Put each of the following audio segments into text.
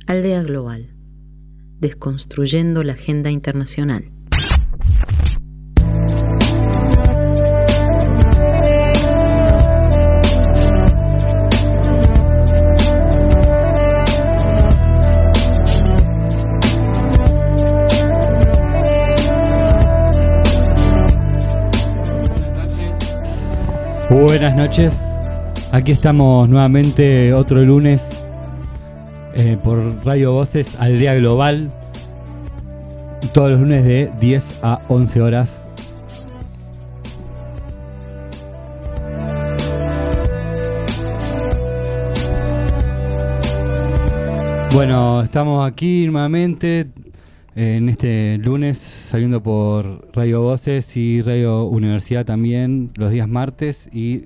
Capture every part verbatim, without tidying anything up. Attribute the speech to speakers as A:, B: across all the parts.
A: Aldea Global, desconstruyendo la agenda internacional.
B: Buenas noches, aquí estamos nuevamente otro lunes eh, por Radio Voces, Aldea Global, todos los lunes de diez a once horas. Bueno, estamos aquí nuevamente en este lunes saliendo por Radio Voces y Radio Universidad también los días martes, y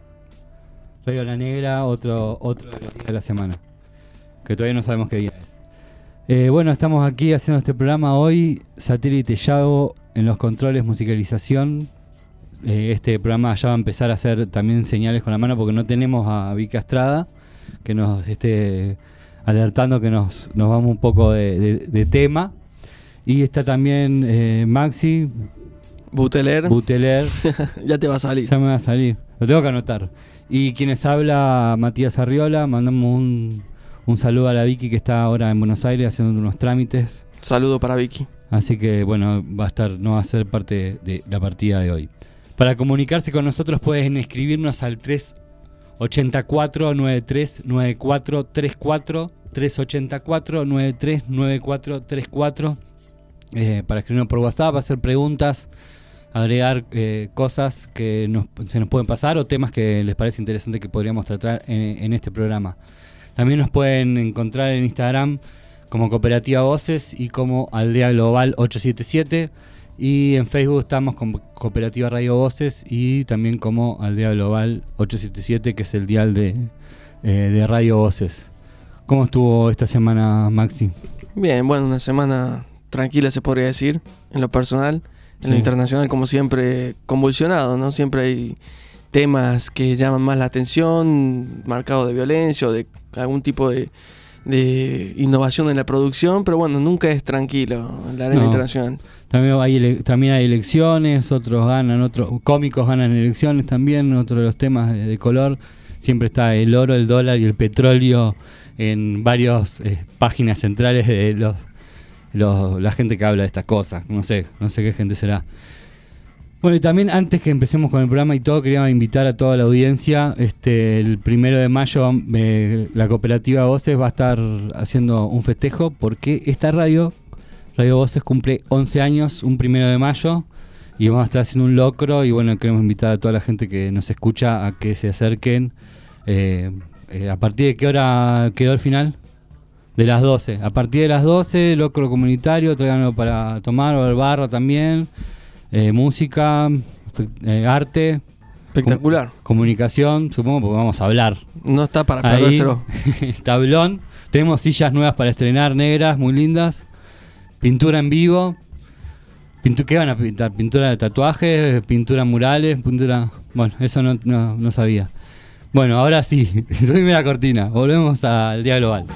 B: Radio La Negra otro, otro de los días de la semana, que todavía no sabemos qué día es. Eh, bueno, estamos aquí haciendo este programa hoy, Satélite Yago en los controles, musicalización. Eh, este programa ya va a empezar a hacer también señales con la mano porque no tenemos a Vicky Estrada que nos esté alertando que nos, nos vamos un poco de, de, de tema. Y está también eh, Maxi
C: Buteler.
B: Buteler.
C: Ya te va a salir.
B: Ya me va a salir. Lo tengo que anotar. Y quienes habla, Matías Arriola. Mandamos un, un saludo a la Vicky que está ahora en Buenos Aires haciendo unos trámites.
C: Saludo para Vicky.
B: Así que bueno, va a estar, no va a ser parte de la partida de hoy. Para comunicarse con nosotros pueden escribirnos al tres ocho cuatro nueve tres nueve cuatro tres cuatro, tres ocho cuatro nueve tres nueve cuatro tres cuatro. Eh, para escribirnos por WhatsApp, hacer preguntas, agregar eh, cosas que nos, se nos pueden pasar o temas que les parece interesante que podríamos tratar en, en este programa. También nos pueden encontrar en Instagram como Cooperativa Voces y como Aldea Global ocho siete siete, y en Facebook estamos como Cooperativa Radio Voces y también como Aldea Global ocho siete siete, que es el dial de, eh, de Radio Voces. ¿Cómo estuvo esta semana, Maxi?
C: Bien, bueno, una semana tranquila se podría decir, en lo personal. En sí. Lo internacional, como siempre, convulsionado, ¿no? Siempre hay temas que llaman más la atención, marcados de violencia o de algún tipo de, de innovación en la producción, pero bueno, nunca es tranquilo en la arena no. internacional.
B: También hay, ele- también hay elecciones, otros ganan, otros cómicos ganan elecciones también, otro de los temas de, de color. Siempre está el oro, el dólar y el petróleo en varias eh, páginas centrales de los... Los, la gente que habla de estas cosas, no sé, no sé qué gente será. Bueno, y también antes que empecemos con el programa y todo, quería invitar a toda la audiencia. Este, el primero de mayo eh, la Cooperativa Voces va a estar haciendo un festejo porque esta radio, Radio Voces, cumple once años, un primero de mayo, y vamos a estar haciendo un locro. Y bueno, queremos invitar a toda la gente que nos escucha a que se acerquen. Eh, eh, ¿A partir de qué hora quedó el final? De las doce. A partir de las doce, locro comunitario, traiganlo para tomar, o el barra también. Eh, música, eh, arte.
C: Espectacular.
B: Com- comunicación, supongo, porque vamos a hablar.
C: No está para perdérselo.
B: Tablón. Tenemos sillas nuevas para estrenar, negras, muy lindas. Pintura en vivo. Pintu- ¿Qué van a pintar? Pintura de tatuajes, pintura murales, pintura... Bueno, eso no, no, no sabía. Bueno, ahora sí, subime la cortina. Volvemos al Día Global.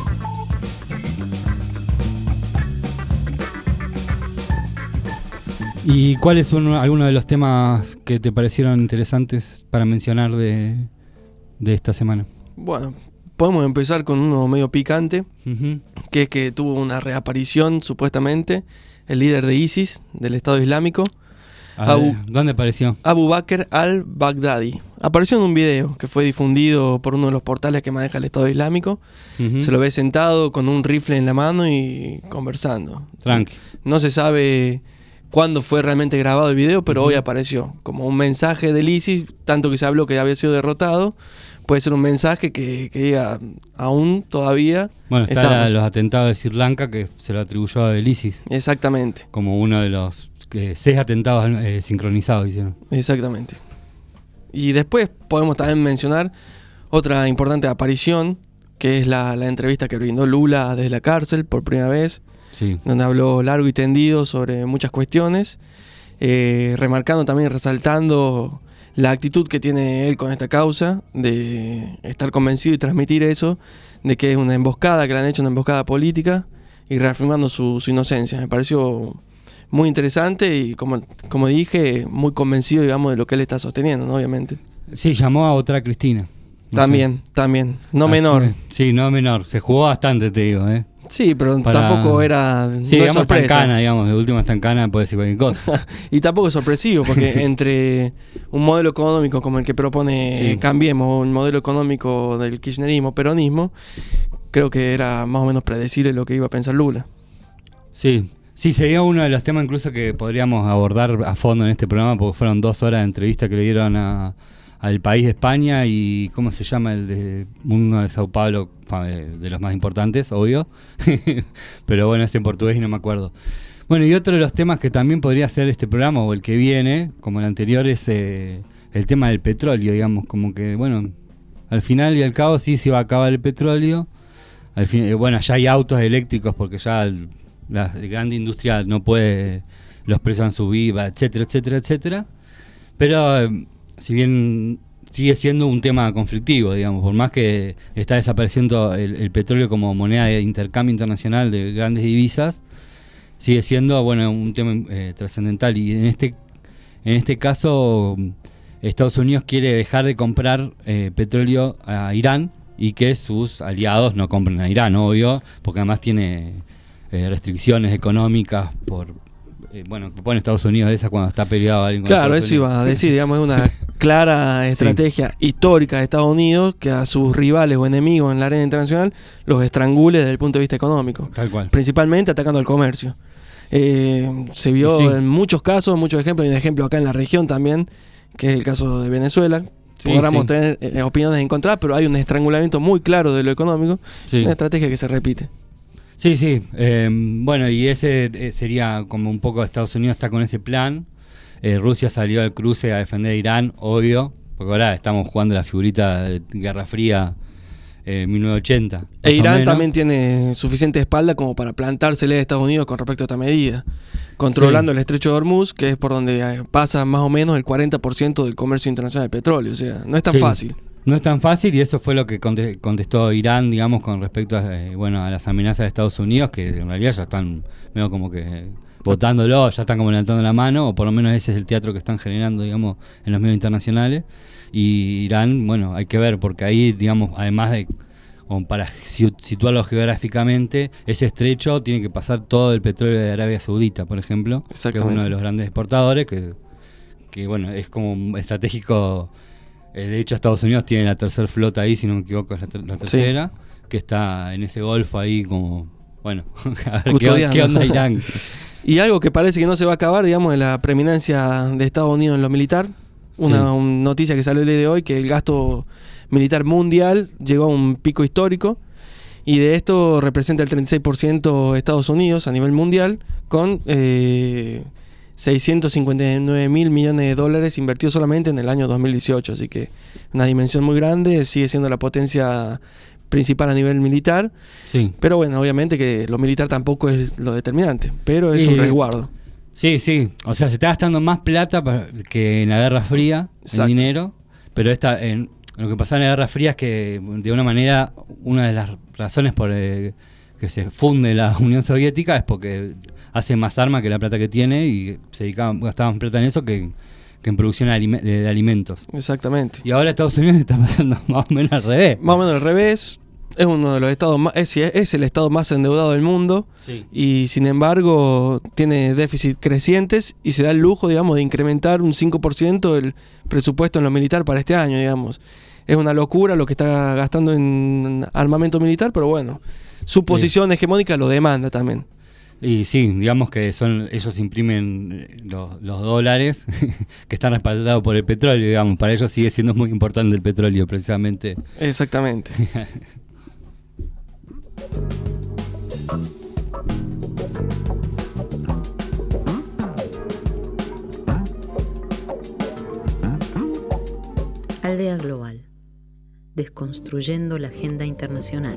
B: ¿Y cuáles son algunos de los temas que te parecieron interesantes para mencionar de, de esta semana?
C: Bueno, podemos empezar con uno medio picante, uh-huh. que es que tuvo una reaparición, supuestamente, el líder de ISIS, del Estado Islámico.
B: Abu, ¿Dónde apareció?
C: Abu Bakr al-Baghdadi. Apareció en un video que fue difundido por uno de los portales que maneja el Estado Islámico. Uh-huh. Se lo ve sentado con un rifle en la mano y conversando.
B: Tranqui.
C: No se sabe cuándo fue realmente grabado el video, pero uh-huh. hoy apareció como un mensaje del ISIS, tanto que se habló que había sido derrotado. Puede ser un mensaje que, que diga, aún todavía
B: bueno, está la, los atentados de Sri Lanka, que se lo atribuyó a ISIS.
C: Exactamente.
B: Como uno de los que seis atentados eh, sincronizados hicieron.
C: Exactamente. Y después podemos también mencionar otra importante aparición, que es la, la entrevista que brindó Lula desde la cárcel por primera vez,
B: sí.
C: donde habló largo y tendido sobre muchas cuestiones, eh, remarcando también, resaltando la actitud que tiene él con esta causa, de estar convencido y transmitir eso, de que es una emboscada, que le han hecho una emboscada política, y reafirmando su, su inocencia. Me pareció muy interesante y, como, como dije, muy convencido, digamos, de lo que él está sosteniendo, ¿no? Obviamente.
B: Sí, llamó a otra Cristina. No
C: también,
B: sé.
C: también. No
B: Así,
C: menor.
B: Sí, no menor. Se jugó bastante, te digo, ¿eh?
C: Sí, pero
B: Para...
C: tampoco era...
B: Sí,
C: no
B: digamos,
C: sorpresa.
B: está en cana, digamos. De última está en cana, puede decir cualquier cosa.
C: Y tampoco es sorpresivo, porque entre un modelo económico como el que propone
B: Sí.
C: Cambiemos, un modelo económico del kirchnerismo, peronismo, creo que era más o menos predecible lo que iba a pensar Lula.
B: Sí, sí, sería uno de los temas incluso que podríamos abordar a fondo en este programa, porque fueron dos horas de entrevista que le dieron a, al País de España y, ¿cómo se llama? El de uno de Sao Paulo, de los más importantes, obvio. Pero bueno, es en portugués y no me acuerdo. Bueno, y otro de los temas que también podría ser este programa o el que viene, como el anterior, es eh, el tema del petróleo, digamos, como que, bueno, al final y al cabo sí se va a acabar el petróleo. Al fin, eh, bueno, ya hay autos eléctricos porque ya el, la gran industria no puede, los precios han subido, etcétera, etcétera, etcétera. Pero eh, si bien sigue siendo un tema conflictivo, digamos, por más que está desapareciendo el, el petróleo como moneda de intercambio internacional de grandes divisas, sigue siendo, bueno, un tema eh, trascendental. Y en este en este caso Estados Unidos quiere dejar de comprar eh, petróleo a Irán y que sus aliados no compren a Irán, obvio, porque además tiene eh, restricciones económicas por eh, bueno, que pone Estados Unidos de esa cuando está peleado alguien con
C: Claro,
B: Estados
C: eso
B: Unidos.
C: iba a decir, digamos, es una clara estrategia sí. histórica de Estados Unidos que a sus rivales o enemigos en la arena internacional los estrangule desde el punto de vista económico.
B: Tal cual.
C: Principalmente atacando al comercio. Eh, se vio sí. en muchos casos, muchos ejemplos, hay un ejemplo acá en la región también, que es el caso de Venezuela. Sí, Podríamos sí. tener eh, opiniones encontradas, pero hay un estrangulamiento muy claro de lo económico, sí. una estrategia que se repite.
B: Sí, sí. Eh, bueno, y ese eh, sería como un poco Estados Unidos está con ese plan. Eh, Rusia salió al cruce a defender a Irán, obvio, porque ahora estamos jugando la figurita de Guerra Fría eh, mil novecientos ochenta.
C: E Irán también tiene suficiente espalda como para plantársele a Estados Unidos con respecto a esta medida, controlando sí. el estrecho de Hormuz, que es por donde pasa más o menos el cuarenta por ciento del comercio internacional de petróleo. O sea, no es tan sí. fácil.
B: No es tan fácil y eso fue lo que contestó Irán, digamos, con respecto a, eh, bueno, a las amenazas de Estados Unidos, que en realidad ya están medio como que votándolo, ya están como levantando la mano, o por lo menos ese es el teatro que están generando, digamos, en los medios internacionales. Y Irán, bueno, hay que ver, porque ahí, digamos, además de, como para situarlo geográficamente, ese estrecho tiene que pasar todo el petróleo de Arabia Saudita, por ejemplo, que es uno de los grandes exportadores, que, que bueno, es como estratégico. De hecho, Estados Unidos tiene la tercera flota ahí, si no me equivoco, es la, ter- la tercera, sí. que está en ese golfo ahí como, bueno, a ver qué, qué onda Irán.
C: Y algo que parece que no se va a acabar, digamos, es la preeminencia de Estados Unidos en lo militar. Una, sí. una noticia que salió el día de hoy, que el gasto militar mundial llegó a un pico histórico, y de esto representa el treinta y seis por ciento Estados Unidos a nivel mundial, con... Eh, seiscientos cincuenta y nueve mil millones de dólares invertidos solamente en el año dos mil dieciocho, así que una dimensión muy grande, sigue siendo la potencia principal a nivel militar,
B: sí.
C: pero bueno, obviamente que lo militar tampoco es lo determinante, pero es y, un resguardo.
B: Sí, sí, o sea, se está gastando más plata para, que en la Guerra Fría, en dinero, pero esta, en, lo que pasaba en la Guerra Fría es que de una manera, una de las razones por eh, que se funde la Unión Soviética es porque hace más armas que la plata que tiene y se dedicaban, gastaban plata en eso que, que en producción de, alime- de alimentos.
C: Exactamente.
B: Y ahora Estados Unidos está pasando más o menos al revés.
C: Más o menos al revés. Es uno de los estados más, es, es el estado más endeudado del mundo.
B: Sí.
C: Y sin embargo tiene déficit crecientes y se da el lujo, digamos, de incrementar un cinco por ciento el presupuesto en lo militar para este año, digamos. Es una locura lo que está gastando en armamento militar, pero bueno, su posición sí. hegemónica lo demanda también.
B: Y sí, digamos que son ellos imprimen los, los dólares que están respaldados por el petróleo, digamos. Para ellos sigue siendo muy importante el petróleo, precisamente.
C: Exactamente.
A: Aldea Global. Desconstruyendo la agenda internacional.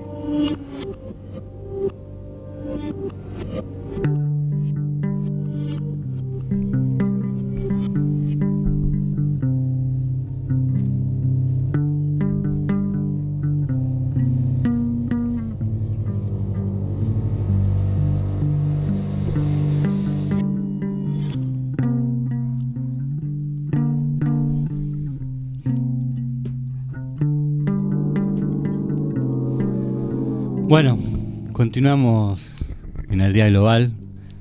B: Bueno, continuamos en el Día Global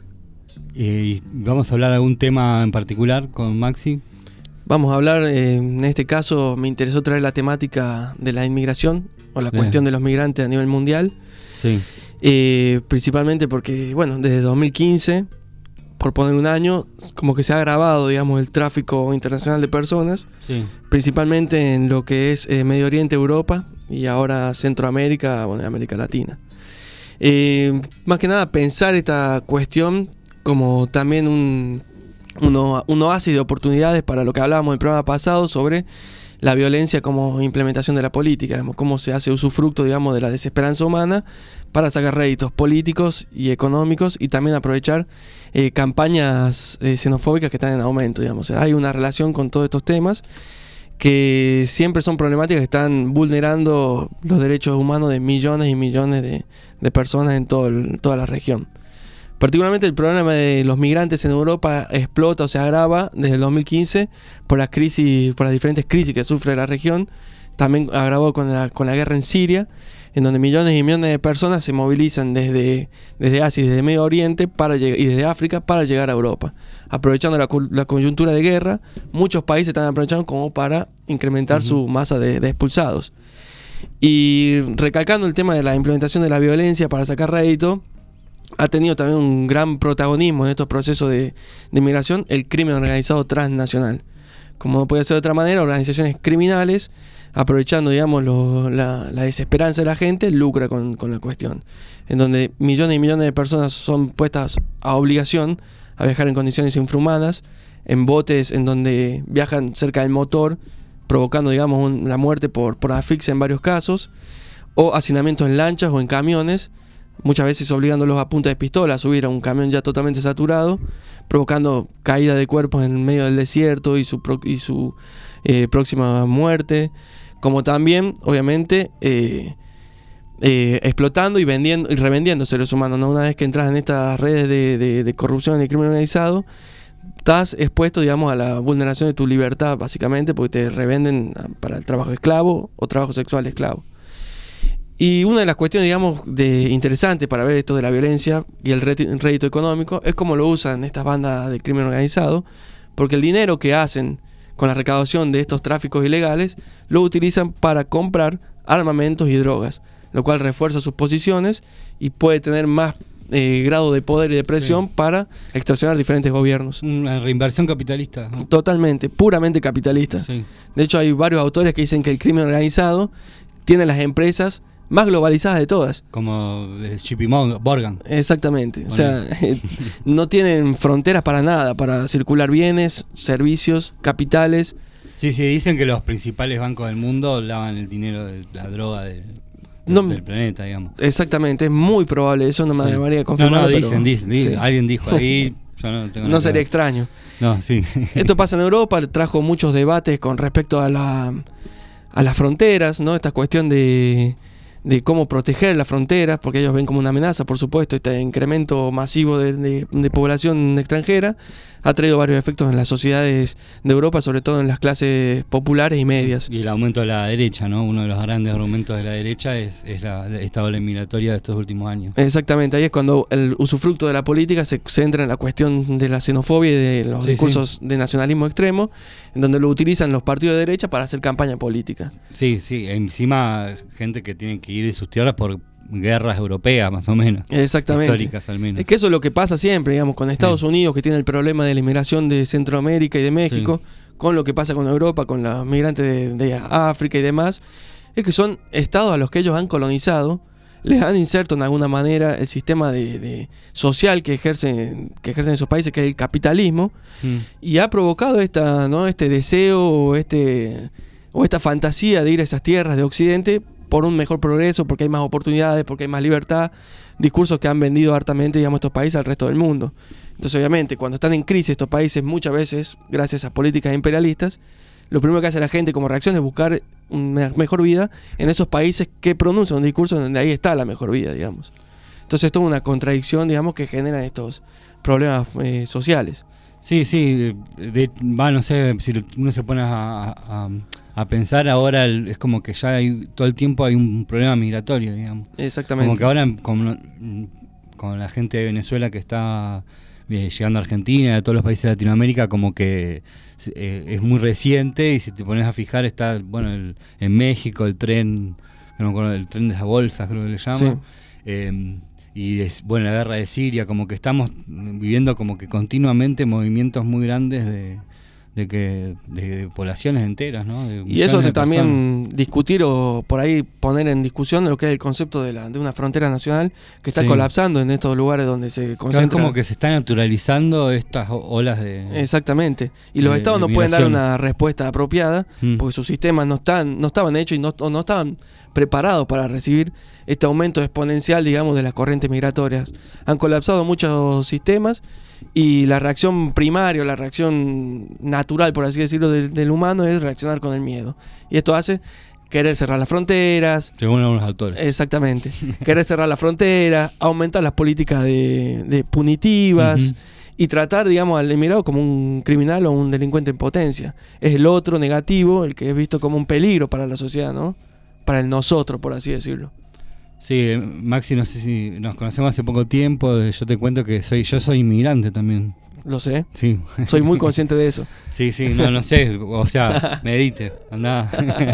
B: eh, y vamos a hablar de algún tema en particular con Maxi.
C: Vamos a hablar, eh, en este caso me interesó traer la temática de la inmigración o la
B: Eh.
C: cuestión de los migrantes a nivel mundial.
B: Sí.
C: Eh, principalmente porque, bueno, desde dos mil quince, por poner un año, como que se ha agravado, digamos, el tráfico internacional de personas,
B: Sí.
C: principalmente en lo que es eh, Medio Oriente, Europa y ahora Centroamérica, bueno, América Latina. Eh, más que nada pensar esta cuestión como también un, uno, un oasis de oportunidades para lo que hablábamos en el programa pasado sobre la violencia como implementación de la política, digamos, cómo se hace usufructo, digamos, de la desesperanza humana para sacar réditos políticos y económicos y también aprovechar eh, campañas eh, xenofóbicas que están en aumento, digamos. O sea, hay una relación con todos estos temas que siempre son problemáticas que están vulnerando los derechos humanos de millones y millones de, de personas en todo el, toda la región. Particularmente el problema de los migrantes en Europa explota o se agrava desde el dos mil quince por las crisis, por las diferentes crisis que sufre la región. También agravó con la, con la guerra en Siria, en donde millones y millones de personas se movilizan desde, desde Asia y desde Medio Oriente para lleg- y desde África para llegar a Europa. Aprovechando la, la coyuntura de guerra, muchos países están aprovechando como para incrementar uh-huh. su masa de, de expulsados. Y recalcando el tema de la implementación de la violencia para sacar rédito, ha tenido también un gran protagonismo en estos procesos de, de inmigración el crimen organizado transnacional. Como no puede ser de otra manera, organizaciones criminales, aprovechando, digamos, lo, la, la desesperanza de la gente, lucra con, con la cuestión. En donde millones y millones de personas son puestas a obligación a viajar en condiciones infrahumanas, en botes en donde viajan cerca del motor, provocando, digamos, un, la muerte por, por asfixia en varios casos, o hacinamientos en lanchas o en camiones, muchas veces obligándolos a punta de pistola a subir a un camión ya totalmente saturado, provocando caída de cuerpos en medio del desierto y su, pro, y su eh, próxima muerte, como también, obviamente, eh, eh, explotando y vendiendo y revendiendo seres humanos, ¿no? Una vez que entras en estas redes de, de, de corrupción y de crimen organizado, estás expuesto, digamos, a la vulneración de tu libertad, básicamente, porque te revenden para el trabajo esclavo o trabajo sexual esclavo. Y una de las cuestiones, digamos, de interesantes para ver esto de la violencia y el rédito económico es cómo lo usan estas bandas de crimen organizado, porque el dinero que hacen con la recaudación de estos tráficos ilegales lo utilizan para comprar armamentos y drogas, lo cual refuerza sus posiciones y puede tener más eh, grado de poder y de presión sí. para extorsionar diferentes gobiernos.
B: Una reinversión capitalista, ¿no?
C: Totalmente, puramente capitalista. Sí. De hecho, hay varios autores que dicen que el crimen organizado tiene las empresas más globalizadas de todas.
B: Como J P Morgan.
C: Exactamente. Bueno. O sea, no tienen fronteras para nada, para circular bienes, servicios, capitales.
B: Sí, sí, dicen que los principales bancos del mundo lavan el dinero de la droga de, de, no, del planeta, digamos.
C: Exactamente, es muy probable, eso no me sí. debería confirmar.
B: No, no, dicen, dicen, dicen sí. alguien dijo ahí. Yo no tengo
C: no sería ver. extraño.
B: No, sí.
C: Esto pasa en Europa, trajo muchos debates con respecto a, la, a las fronteras, ¿no? Esta cuestión de... de cómo proteger las fronteras, porque ellos ven como una amenaza, por supuesto. Este incremento masivo de, de, de población extranjera ha traído varios efectos en las sociedades de Europa, sobre todo en las clases populares y medias.
B: Y el aumento de la derecha, ¿no? Uno de los grandes argumentos de la derecha es, es la esta ola migratoria de estos últimos años.
C: Exactamente, ahí es cuando el usufructo de la política se centra en la cuestión de la xenofobia y de los sí, discursos sí. de nacionalismo extremo, en donde lo utilizan los partidos de derecha para hacer campaña política.
B: Sí, sí, encima gente que tiene que ir de sus tierras por guerras europeas, más o menos.
C: Exactamente.
B: Históricas, al menos.
C: Es que eso es lo que pasa siempre, digamos, con Estados sí. Unidos, que tiene el problema de la inmigración de Centroamérica y de México, sí. con lo que pasa con Europa, con los migrantes de, de África y demás, es que son estados a los que ellos han colonizado, les han inserto en alguna manera el sistema de, de social que ejercen, que ejercen esos países, que es el capitalismo, mm. y ha provocado esta, ¿no? este deseo o, este, o esta fantasía de ir a esas tierras de Occidente por un mejor progreso, porque hay más oportunidades, porque hay más libertad, discursos que han vendido hartamente, digamos, estos países al resto del mundo. Entonces, obviamente, cuando están en crisis estos países, muchas veces, gracias a políticas imperialistas, lo primero que hace la gente como reacción es buscar una mejor vida en esos países que pronuncian un discurso donde ahí está la mejor vida, digamos. Entonces, esto es una contradicción, digamos, que genera estos problemas eh, sociales.
B: Sí, sí, de, va, no sé, si uno se pone a, a, a pensar ahora, el, es como que ya hay, todo el tiempo hay un problema migratorio, digamos.
C: Exactamente.
B: Como que ahora como, con la gente de Venezuela que está eh, llegando a Argentina, a todos los países de Latinoamérica, como que eh, es muy reciente, y si te pones a fijar está, bueno, el, en México el tren, no me acuerdo, el tren de las bolsas creo que le llama. Sí. Eh, y es, bueno, la guerra de Siria, como que estamos viviendo como que continuamente movimientos muy grandes de de que de, de poblaciones enteras, ¿no? De
C: y eso es también discutir o por ahí poner en discusión lo que es el concepto de la de una frontera nacional que está sí. colapsando en estos lugares donde se concentra.
B: Claro, como que se están naturalizando estas olas de...
C: Exactamente. Y los de, estados no pueden dar una respuesta apropiada mm. porque sus sistemas no están no estaban hechos y no, no estaban preparados para recibir este aumento exponencial, digamos, de las corrientes migratorias. Han colapsado muchos sistemas y la reacción primaria, la reacción natural, por así decirlo, del, del humano es reaccionar con el miedo. Y esto hace querer cerrar las fronteras.
B: Según algunos autores.
C: Exactamente. Querer cerrar las fronteras, aumentar las políticas de, de punitivas uh-huh. y tratar, digamos, al inmigrado como un criminal o un delincuente en potencia. Es el otro negativo, el que es visto como un peligro para la sociedad, ¿no? Para el nosotros, por así decirlo.
B: Sí, Maxi, no sé si nos conocemos hace poco tiempo, yo te cuento que soy yo soy inmigrante también.
C: Lo sé.
B: Sí.
C: Soy muy consciente de eso.
B: Sí, sí, no, no sé, o sea, medite, andá.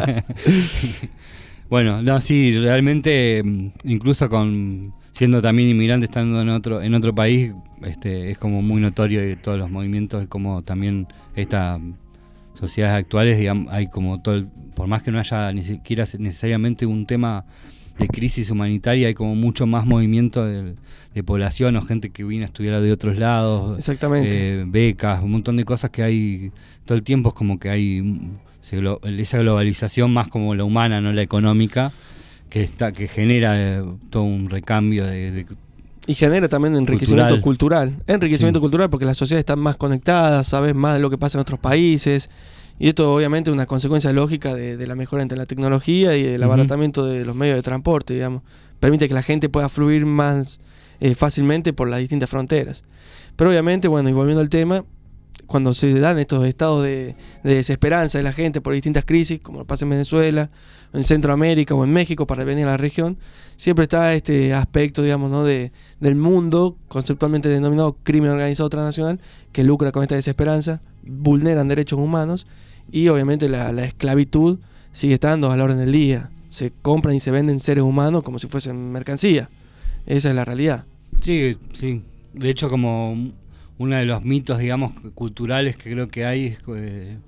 B: Bueno, no, sí, realmente, incluso con siendo también inmigrante, estando en otro en otro país, este es como muy notorio de todos los movimientos y como también estas sociedades actuales, digamos, hay como todo, el, por más que no haya ni siquiera necesariamente un tema de crisis humanitaria, hay como mucho más movimiento de, de población o gente que viene a estudiar de otros lados.
C: Exactamente.
B: Eh, becas, un montón de cosas que hay todo el tiempo, es como que hay se, esa globalización más como la humana, no la económica, que está que genera eh, todo un recambio de, de
C: y genera también enriquecimiento cultural, cultural. enriquecimiento sí. cultural porque las sociedades están más conectadas, sabes más de lo que pasa en otros países. Y esto obviamente es una consecuencia lógica de, de la mejora entre la tecnología y el abaratamiento uh-huh. de los medios de transporte, digamos. Permite que la gente pueda fluir más eh, fácilmente por las distintas fronteras. Pero obviamente, bueno, y volviendo al tema, cuando se dan estos estados de, de desesperanza de la gente por distintas crisis, como pasa en Venezuela, en Centroamérica o en México para venir a la región, siempre está este aspecto, digamos, ¿no? de, del mundo, conceptualmente denominado crimen organizado transnacional, que lucra con esta desesperanza, vulneran derechos humanos y obviamente la, la esclavitud sigue estando a la orden del día. Se compran y se venden seres humanos como si fuesen mercancía. Esa es la realidad.
B: Sí, sí. De hecho, como uno de los mitos, digamos, culturales que creo que hay es eh,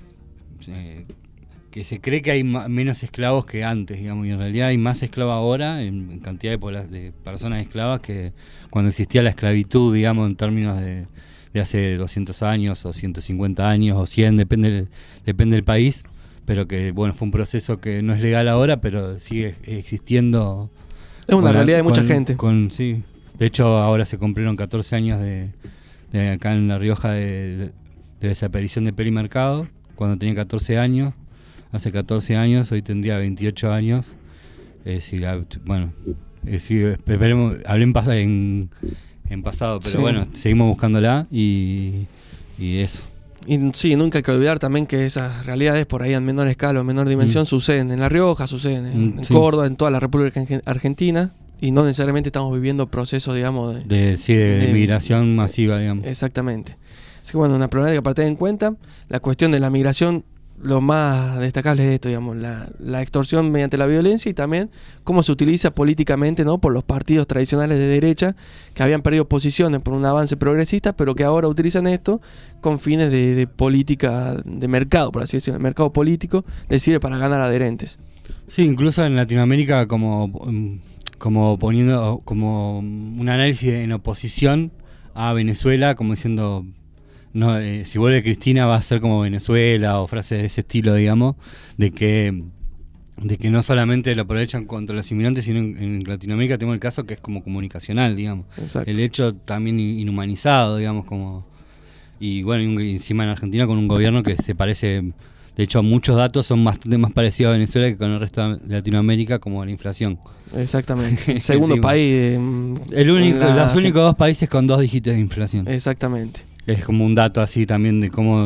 B: eh, que se cree que hay ma- menos esclavos que antes, digamos, y en realidad hay más esclavos ahora en, en cantidad de, pobla- de personas esclavas que cuando existía la esclavitud, digamos, en términos de, de hace doscientos años o ciento cincuenta años o cien, depende del, depende del país, pero que, bueno, fue un proceso que no es legal ahora, pero sigue existiendo.
C: Es una realidad
B: la,
C: de mucha
B: con,
C: gente.
B: Con, sí. De hecho, ahora se cumplieron catorce años de, de acá en La Rioja de, de desaparición de Peli Mercado, cuando tenía catorce años. Hace catorce años, hoy tendría veintiocho años. Eh, si la, bueno, eh, si, esperemos, hablé en, pas- en, en pasado, pero sí. Bueno, seguimos buscándola y, y eso.
C: Y sí, nunca hay que olvidar también que esas realidades por ahí en menor escala o menor dimensión mm. suceden en La Rioja, suceden en, mm, en sí. Córdoba, en toda la República Argentina, y no necesariamente estamos viviendo procesos, digamos, de,
B: de, sí, de, de migración masiva, digamos.
C: Exactamente. Así que bueno, una problemática para tener en cuenta. La cuestión de la migración, lo más destacable es esto, digamos, la, la extorsión mediante la violencia y también cómo se utiliza políticamente, ¿no? Por los partidos tradicionales de derecha que habían perdido posiciones por un avance progresista, pero que ahora utilizan esto con fines de, de política de mercado, por así decirlo, el mercado político les sirve para ganar adherentes.
B: Sí, incluso en Latinoamérica como, como poniendo como un análisis en oposición a Venezuela, como diciendo... No, eh, si vuelve Cristina va a ser como Venezuela o frases de ese estilo, digamos, de que de que no solamente lo aprovechan contra los inmigrantes, sino en, en Latinoamérica tenemos el caso que es como comunicacional, digamos.
C: Exacto.
B: El hecho también inhumanizado, digamos, como y bueno, y un, encima en Argentina con un gobierno que se parece, de hecho muchos datos son bastante más parecidos a Venezuela que con el resto de Latinoamérica, como la inflación.
C: Exactamente. El segundo sí, país de,
B: el único, la... los únicos dos países con dos dígitos de inflación.
C: Exactamente.
B: Es como un dato así también de cómo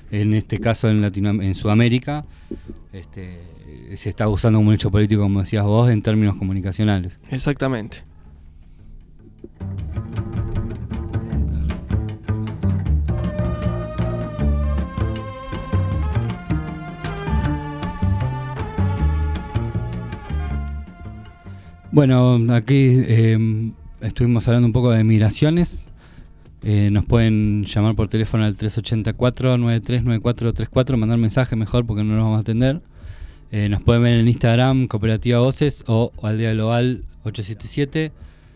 B: en este caso en Latino, en Sudamérica, este, se está usando como un hecho político, como decías vos, en términos comunicacionales.
C: Exactamente.
B: Bueno, aquí eh, estuvimos hablando un poco de migraciones. Eh, nos pueden llamar por teléfono al tres ocho cuatro, nueve tres nueve cuatro tres cuatro, mandar mensaje mejor porque no nos vamos a atender. Eh, nos pueden ver en Instagram, Cooperativa Voces o Aldea Global ocho siete siete,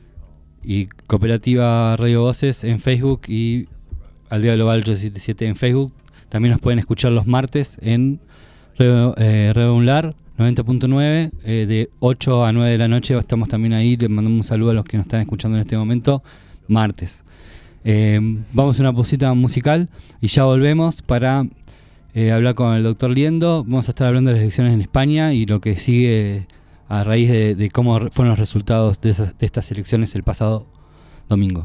B: y Cooperativa Radio Voces en Facebook y Aldea Global ocho siete siete en Facebook. También nos pueden escuchar los martes en Radio, eh, Radio Unlar noventa punto nueve, eh, de ocho a nueve de la noche. Estamos también ahí. Les mandamos un saludo a los que nos están escuchando en este momento, martes. Eh, vamos a una pausita musical y ya volvemos para eh, hablar con el doctor Liendo. Vamos a estar hablando de las elecciones en España y lo que sigue a raíz de, de cómo fueron los resultados de, esas, de estas elecciones el pasado domingo.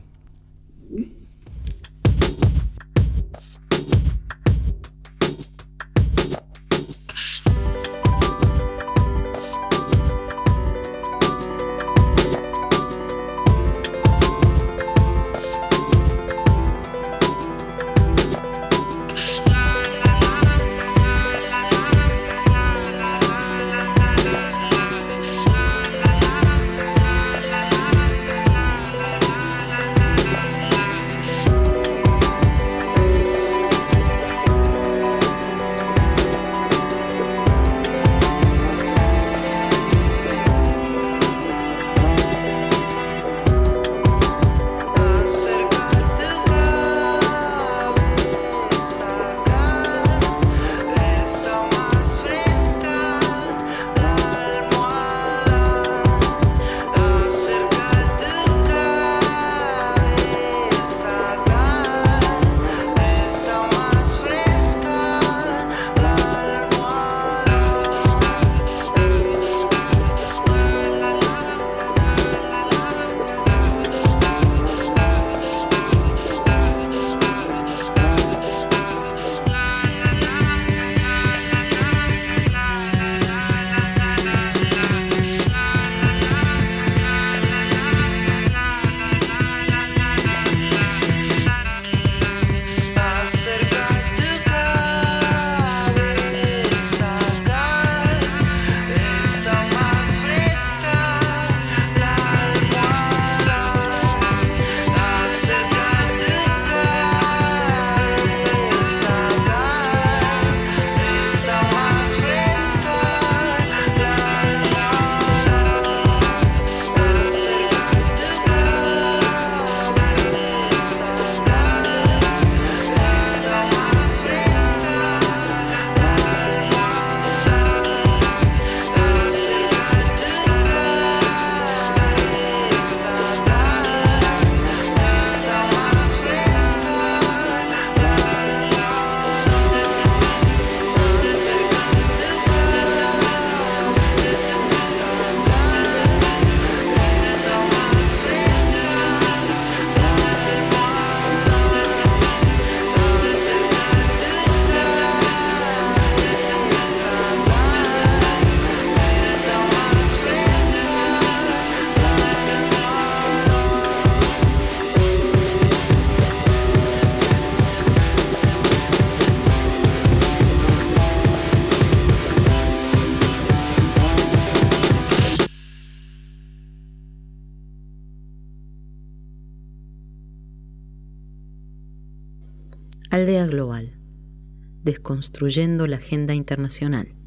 A: Aldea Global, desconstruyendo la agenda internacional.